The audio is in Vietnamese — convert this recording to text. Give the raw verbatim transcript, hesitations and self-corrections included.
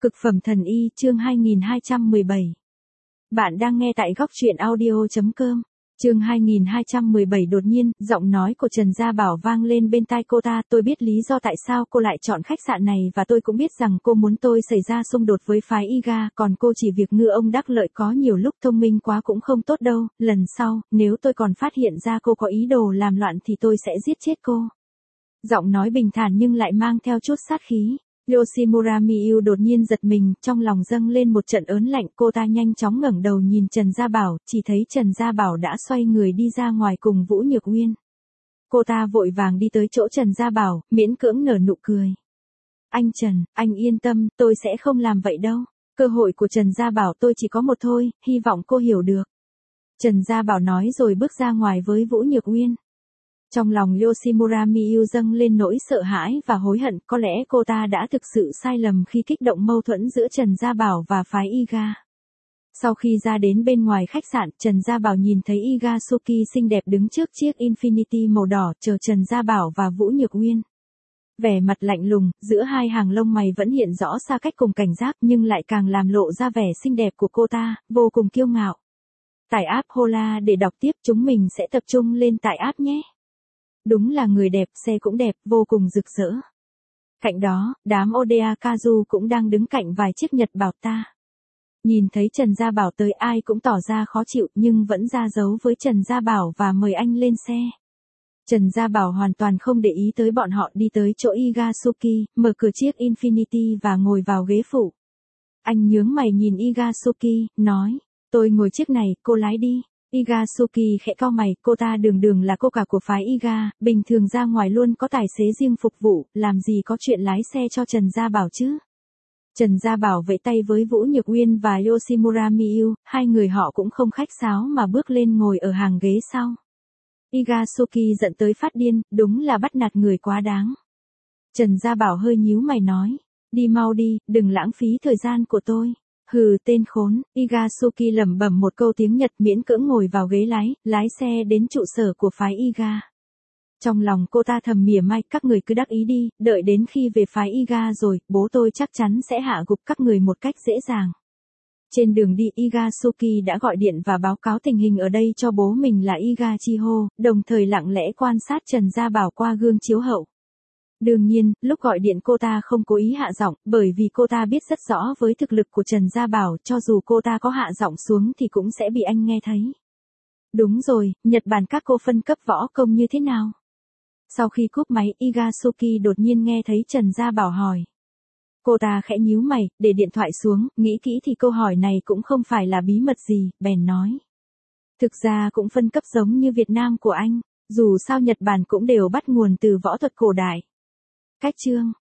Cực phẩm thần y chương hai nghìn hai trăm mười bảy. Bạn đang nghe tại góc truyện audio chấm com. Chương hai nghìn hai trăm mười bảy đột nhiên, giọng nói của Trần Gia Bảo vang lên bên tai cô ta, tôi biết lý do tại sao cô lại chọn khách sạn này và tôi cũng biết rằng cô muốn tôi xảy ra xung đột với phái y ga, còn cô chỉ việc ngư ông đắc lợi có nhiều lúc thông minh quá cũng không tốt đâu, lần sau, nếu tôi còn phát hiện ra cô có ý đồ làm loạn thì tôi sẽ giết chết cô. Giọng nói bình thản nhưng lại mang theo chút sát khí. Yoshimura Miyu đột nhiên giật mình, trong lòng dâng lên một trận ớn lạnh, cô ta nhanh chóng ngẩng đầu nhìn Trần Gia Bảo, chỉ thấy Trần Gia Bảo đã xoay người đi ra ngoài cùng Vũ Nhược Uyên. Cô ta vội vàng đi tới chỗ Trần Gia Bảo, miễn cưỡng nở nụ cười. Anh Trần, anh yên tâm, tôi sẽ không làm vậy đâu. Cơ hội của Trần Gia Bảo tôi chỉ có một thôi, hy vọng cô hiểu được. Trần Gia Bảo nói rồi bước ra ngoài với Vũ Nhược Uyên. Trong lòng Yoshimura Miyu dâng lên nỗi sợ hãi và hối hận, có lẽ cô ta đã thực sự sai lầm khi kích động mâu thuẫn giữa Trần Gia Bảo và phái Iga. Sau khi ra đến bên ngoài khách sạn, Trần Gia Bảo nhìn thấy Iga Suki xinh đẹp đứng trước chiếc Infiniti màu đỏ chờ Trần Gia Bảo và Vũ Nhược Uyên. Vẻ mặt lạnh lùng, giữa hai hàng lông mày vẫn hiện rõ xa cách cùng cảnh giác nhưng lại càng làm lộ ra vẻ xinh đẹp của cô ta, vô cùng kiêu ngạo. Tải app Hola để đọc tiếp, chúng mình sẽ tập trung lên tải app nhé. Đúng là người đẹp, xe cũng đẹp, vô cùng rực rỡ. Cạnh đó, đám Oda Kazu cũng đang đứng cạnh vài chiếc Nhật Bảo ta. Nhìn thấy Trần Gia Bảo tới ai cũng tỏ ra khó chịu nhưng vẫn ra dấu với Trần Gia Bảo và mời anh lên xe. Trần Gia Bảo hoàn toàn không để ý tới bọn họ, đi tới chỗ Igasuki, mở cửa chiếc Infiniti và ngồi vào ghế phụ. Anh nhướng mày nhìn Igasuki, nói, tôi ngồi chiếc này, cô lái đi. Igasuki khẽ cau mày, cô ta đường đường là cô cả của phái Iga, bình thường ra ngoài luôn có tài xế riêng phục vụ, làm gì có chuyện lái xe cho Trần Gia Bảo chứ. Trần Gia Bảo vẫy tay với Vũ Nhược Uyên và Yoshimura Miyu, hai người họ cũng không khách sáo mà bước lên ngồi ở hàng ghế sau. Igasuki giận tới phát điên, đúng là bắt nạt người quá đáng. Trần Gia Bảo hơi nhíu mày nói, đi mau đi, đừng lãng phí thời gian của tôi. Hừ, tên khốn. Igasuki lẩm bẩm một câu tiếng Nhật, miễn cưỡng ngồi vào ghế lái, lái xe đến trụ sở của phái Iga. Trong lòng cô ta thầm mỉa mai, các người cứ đắc ý đi, đợi đến khi về phái Iga rồi, bố tôi chắc chắn sẽ hạ gục các người một cách dễ dàng. Trên đường đi, Igasuki đã gọi điện và báo cáo tình hình ở đây cho bố mình là Iga Chiho, đồng thời lặng lẽ quan sát Trần Gia Bảo qua gương chiếu hậu. Đương nhiên, lúc gọi điện cô ta không cố ý hạ giọng, bởi vì cô ta biết rất rõ với thực lực của Trần Gia Bảo, cho dù cô ta có hạ giọng xuống thì cũng sẽ bị anh nghe thấy. Đúng rồi, Nhật Bản các cô phân cấp võ công như thế nào? Sau khi cúp máy, Igasuki đột nhiên nghe thấy Trần Gia Bảo hỏi. Cô ta khẽ nhíu mày, để điện thoại xuống, nghĩ kỹ thì câu hỏi này cũng không phải là bí mật gì, bèn nói. Thực ra cũng phân cấp giống như Việt Nam của anh, dù sao Nhật Bản cũng đều bắt nguồn từ võ thuật cổ đại. Cách chương